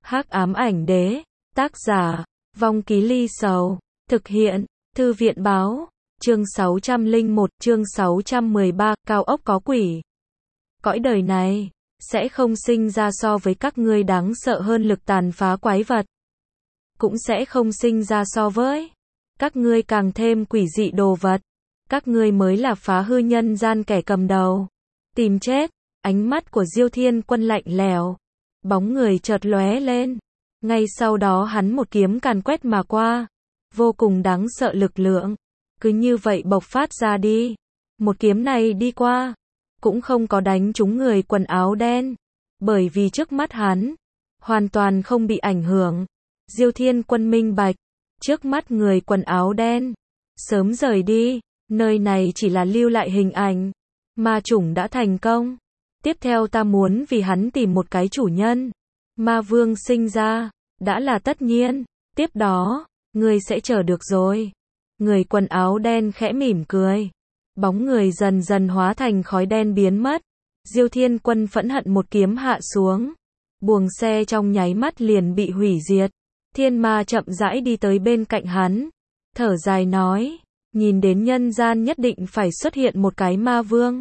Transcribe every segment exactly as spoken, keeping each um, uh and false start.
Hắc ám ảnh đế, tác giả, Vong Ký Ly Sầu, thực hiện, Thư viện báo, chương sáu trăm lẻ một, chương sáu trăm mười ba, cao ốc có quỷ. Cõi đời này, sẽ không sinh ra so với các ngươi đáng sợ hơn lực tàn phá quái vật. Cũng sẽ không sinh ra so với các ngươi càng thêm quỷ dị đồ vật. Các ngươi mới là phá hư nhân gian kẻ cầm đầu. Tìm chết, ánh mắt của Diêu Thiên Quân lạnh lẽo. Bóng người chợt lóe lên. Ngay sau đó hắn một kiếm càn quét mà qua. Vô cùng đáng sợ lực lượng. Cứ như vậy bộc phát ra đi. Một kiếm này đi qua. Cũng không có đánh trúng người quần áo đen. Bởi vì trước mắt hắn. Hoàn toàn không bị ảnh hưởng. Diêu Thiên Quân minh bạch. Trước mắt người quần áo đen. Sớm rời đi. Nơi này chỉ là lưu lại hình ảnh. Ma chủng đã thành công. Tiếp theo ta muốn vì hắn tìm một cái chủ nhân. Ma vương sinh ra. Đã là tất nhiên. Tiếp đó, ngươi sẽ chờ được rồi. Người quần áo đen khẽ mỉm cười. Bóng người dần dần hóa thành khói đen biến mất. Diêu Thiên Quân phẫn hận một kiếm hạ xuống. Buồng xe trong nháy mắt liền bị hủy diệt. Thiên ma chậm rãi đi tới bên cạnh hắn. Thở dài nói. Nhìn đến nhân gian nhất định phải xuất hiện một cái ma vương.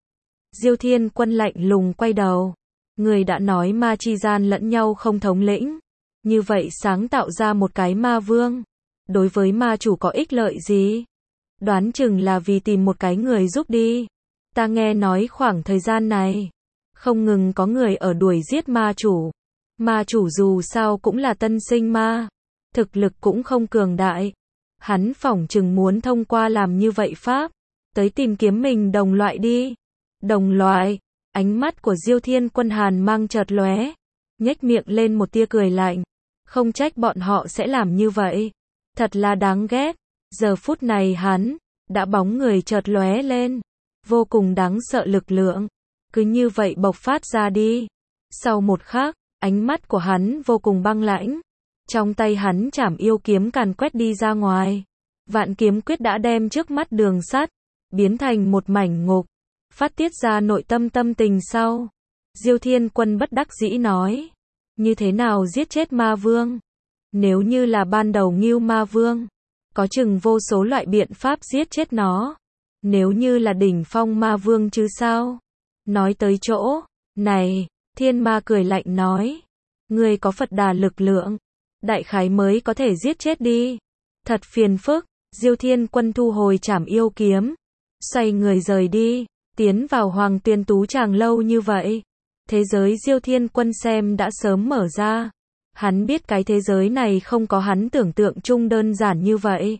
Diêu Thiên Quân lạnh lùng quay đầu. Người đã nói ma chi gian lẫn nhau không thống lĩnh. Như vậy sáng tạo ra một cái ma vương. Đối với ma chủ có ích lợi gì? Đoán chừng là vì tìm một cái người giúp đi. Ta nghe nói khoảng thời gian này. Không ngừng có người ở đuổi giết ma chủ. Ma chủ dù sao cũng là tân sinh ma. Thực lực cũng không cường đại. Hắn phỏng chừng muốn thông qua làm như vậy pháp. Tới tìm kiếm mình đồng loại đi. Đồng loại. Ánh mắt của Diêu Thiên Quân hàn mang chợt lóe. Nhếch miệng lên một tia cười lạnh. Không trách bọn họ sẽ làm như vậy. Thật là đáng ghét. Giờ phút này hắn. Đã bóng người chợt lóe lên. Vô cùng đáng sợ lực lượng. Cứ như vậy bộc phát ra đi. Sau một khắc. Ánh mắt của hắn vô cùng băng lãnh. Trong tay hắn chảm yêu kiếm càn quét đi ra ngoài. Vạn kiếm quyết đã đem trước mắt đường sắt. Biến thành một mảnh ngục. Phát tiết ra nội tâm tâm tình sau. Diêu Thiên Quân bất đắc dĩ nói. Như thế nào giết chết ma vương? Nếu như là ban đầu Ngưu ma vương. Có chừng vô số loại biện pháp giết chết nó. Nếu như là đỉnh phong ma vương chứ sao? Nói tới chỗ. Này. Thiên ma cười lạnh nói. Ngươi có Phật đà lực lượng. Đại khái mới có thể giết chết đi. Thật phiền phức. Diêu Thiên Quân thu hồi trảm yêu kiếm. Xoay người rời đi. Tiến vào Hoàng Tuyên Tú Tràng lâu như vậy. Thế giới Diêu Thiên Quân xem đã sớm mở ra. Hắn biết cái thế giới này không có hắn tưởng tượng chung đơn giản như vậy.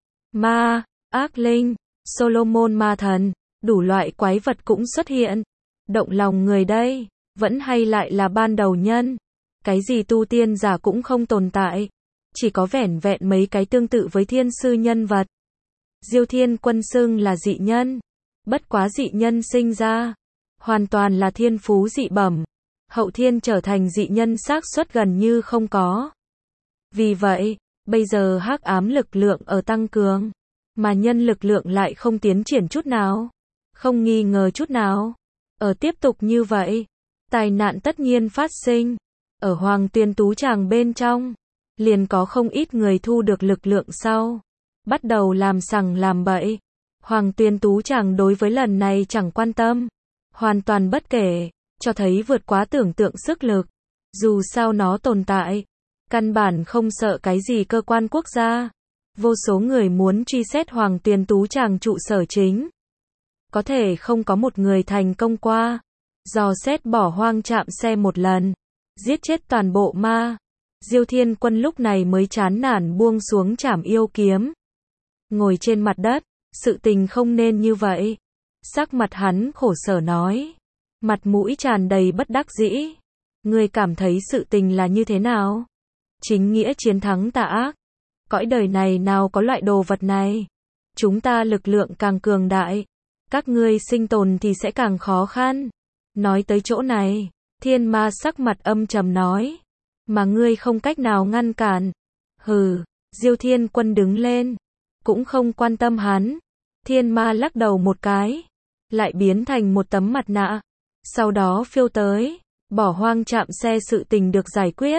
Ma, ác linh, Solomon ma thần, đủ loại quái vật cũng xuất hiện. Động lòng người đây, vẫn hay lại là ban đầu nhân. Cái gì tu tiên giả cũng không tồn tại. Chỉ có vẻn vẹn mấy cái tương tự với thiên sư nhân vật. Diêu Thiên Quân xưng là dị nhân. Bất quá dị nhân sinh ra. Hoàn toàn là thiên phú dị bẩm. Hậu thiên trở thành dị nhân xác suất gần như không có. Vì vậy, bây giờ hắc ám lực lượng ở tăng cường. Mà nhân lực lượng lại không tiến triển chút nào. Không nghi ngờ chút nào. Ở tiếp tục như vậy. Tai nạn tất nhiên phát sinh. Ở Hoàng Tuyên Tú Tràng bên trong. Liền có không ít người thu được lực lượng sau. Bắt đầu làm sằng làm bậy. Hoàng Tuyên Tú Tràng đối với lần này chẳng quan tâm. Hoàn toàn bất kể. Cho thấy vượt quá tưởng tượng sức lực. Dù sao nó tồn tại. Căn bản không sợ cái gì cơ quan quốc gia. Vô số người muốn truy xét Hoàng Tuyên Tú Tràng trụ sở chính. Có thể không có một người thành công qua. Dò xét bỏ hoang trạm xe một lần. Giết chết toàn bộ ma. Diêu Thiên Quân lúc này mới chán nản buông xuống trảm yêu kiếm. Ngồi trên mặt đất. Sự tình không nên như vậy. Sắc mặt hắn khổ sở nói. Mặt mũi tràn đầy bất đắc dĩ. Ngươi cảm thấy sự tình là như thế nào? Chính nghĩa chiến thắng tà ác. Cõi đời này nào có loại đồ vật này. Chúng ta lực lượng càng cường đại. Các ngươi sinh tồn thì sẽ càng khó khăn. Nói tới chỗ này. Thiên ma sắc mặt âm trầm nói. Mà ngươi không cách nào ngăn cản. Hừ. Diêu Thiên Quân đứng lên. Cũng không quan tâm hắn. Thiên ma lắc đầu một cái. Lại biến thành một tấm mặt nạ. Sau đó phiêu tới. Bỏ hoang trạm xe sự tình được giải quyết.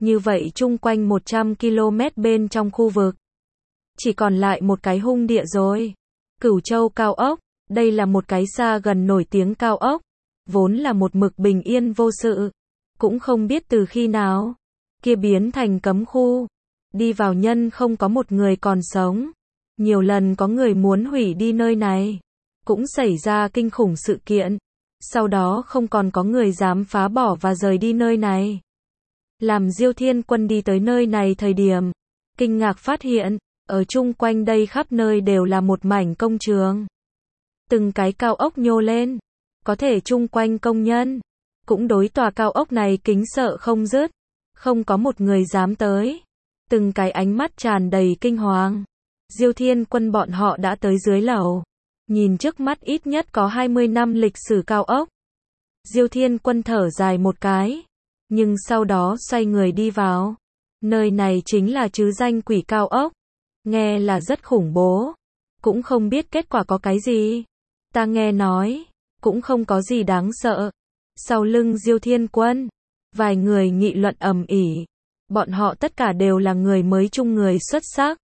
Như vậy chung quanh một trăm ki lô mét bên trong khu vực, chỉ còn lại một cái hung địa rồi. Cửu Châu cao ốc, đây là một cái xa gần nổi tiếng cao ốc, vốn là một mực bình yên vô sự, cũng không biết từ khi nào, kia biến thành cấm khu, đi vào nhân không có một người còn sống. Nhiều lần có người muốn hủy đi nơi này, cũng xảy ra kinh khủng sự kiện, sau đó không còn có người dám phá bỏ và rời đi nơi này. Làm Diêu Thiên Quân đi tới nơi này thời điểm, kinh ngạc phát hiện, ở chung quanh đây khắp nơi đều là một mảnh công trường. Từng cái cao ốc nhô lên, có thể chung quanh công nhân, cũng đối tòa cao ốc này kính sợ không dứt, không có một người dám tới. Từng cái ánh mắt tràn đầy kinh hoàng. Diêu Thiên Quân bọn họ đã tới dưới lầu, nhìn trước mắt ít nhất có hai mươi năm lịch sử cao ốc. Diêu Thiên Quân thở dài một cái, nhưng sau đó xoay người đi vào. Nơi này chính là chứ danh quỷ cao ốc, nghe là rất khủng bố, cũng không biết kết quả có cái gì. Ta nghe nói, cũng không có gì đáng sợ. Sau lưng Diêu Thiên Quân, vài người nghị luận ầm ĩ. Bọn họ tất cả đều là người mới chung người xuất sắc.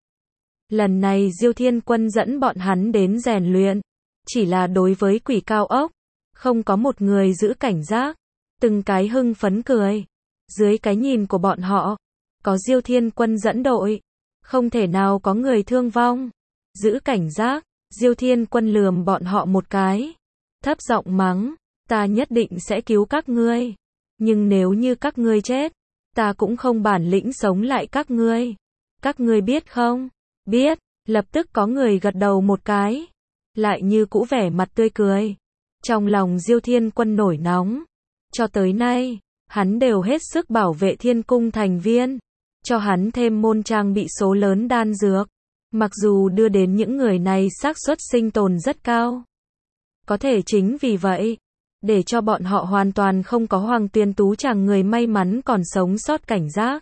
Lần này Diêu Thiên Quân dẫn bọn hắn đến rèn luyện, chỉ là đối với quỷ cao ốc, không có một người giữ cảnh giác, từng cái hưng phấn cười. Dưới cái nhìn của bọn họ, có Diêu Thiên Quân dẫn đội, không thể nào có người thương vong. Giữ cảnh giác, Diêu Thiên Quân lườm bọn họ một cái, thấp giọng mắng, ta nhất định sẽ cứu các ngươi, nhưng nếu như các ngươi chết, ta cũng không bản lĩnh sống lại các ngươi. Các ngươi biết không? Biết. Lập tức có người gật đầu một cái, lại như cũ vẻ mặt tươi cười. Trong lòng Diêu Thiên Quân nổi nóng, cho tới nay, hắn đều hết sức bảo vệ Thiên Cung thành viên, cho hắn thêm môn trang bị số lớn đan dược, mặc dù đưa đến những người này xác suất sinh tồn rất cao. Có thể chính vì vậy, để cho bọn họ hoàn toàn không có Hoàng Tuyền Tú chàng người may mắn còn sống sót cảnh giác.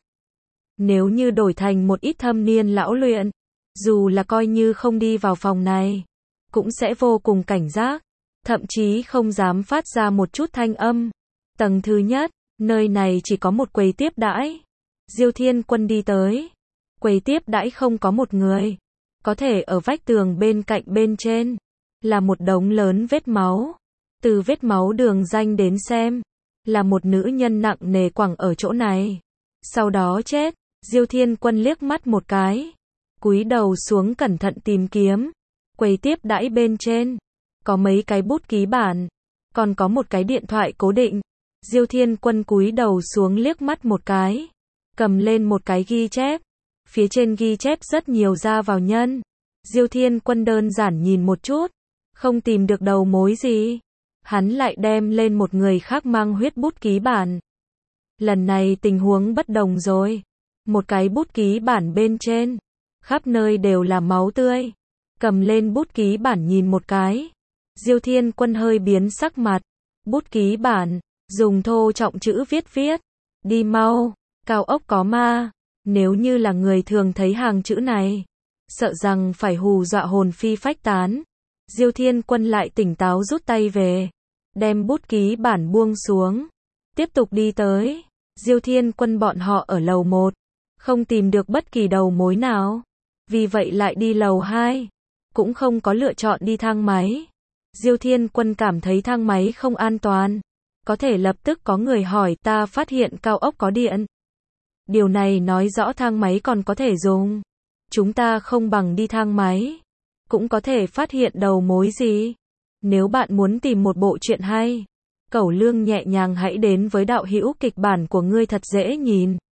Nếu như đổi thành một ít thâm niên lão luyện, dù là coi như không đi vào phòng này, cũng sẽ vô cùng cảnh giác, thậm chí không dám phát ra một chút thanh âm. Tầng thứ nhất, nơi này chỉ có một quầy tiếp đãi. Diêu Thiên Quân đi tới, quầy tiếp đãi không có một người, có thể ở vách tường bên cạnh bên trên, là một đống lớn vết máu. Từ vết máu đường danh đến xem, là một nữ nhân nặng nề quẳng ở chỗ này, sau đó chết. Diêu Thiên Quân liếc mắt một cái, cúi đầu xuống cẩn thận tìm kiếm. Quầy tiếp đãi bên trên, có mấy cái bút ký bản, còn có một cái điện thoại cố định. Diêu Thiên Quân cúi đầu xuống liếc mắt một cái, cầm lên một cái ghi chép, phía trên ghi chép rất nhiều ra vào nhân. Diêu Thiên Quân đơn giản nhìn một chút, không tìm được đầu mối gì. Hắn lại đem lên một người khác mang huyết bút ký bản. Lần này tình huống bất đồng rồi. Một cái bút ký bản bên trên, khắp nơi đều là máu tươi. Cầm lên bút ký bản nhìn một cái, Diêu Thiên Quân hơi biến sắc mặt. Bút ký bản, dùng thô trọng chữ viết viết, đi mau, cao ốc có ma. Nếu như là người thường thấy hàng chữ này, sợ rằng phải hù dọa hồn phi phách tán. Diêu Thiên Quân lại tỉnh táo rút tay về, đem bút ký bản buông xuống, tiếp tục đi tới. Diêu Thiên Quân bọn họ ở lầu một, không tìm được bất kỳ đầu mối nào, vì vậy lại đi lầu hai, cũng không có lựa chọn đi thang máy. Diêu Thiên Quân cảm thấy thang máy không an toàn, có thể lập tức có người hỏi ta phát hiện cao ốc có điện. Điều này nói rõ thang máy còn có thể dùng. Chúng ta không bằng đi thang máy, cũng có thể phát hiện đầu mối gì. Nếu bạn muốn tìm một bộ truyện hay, Cẩu Lương nhẹ nhàng hãy đến với đạo hữu kịch bản của ngươi thật dễ nhìn.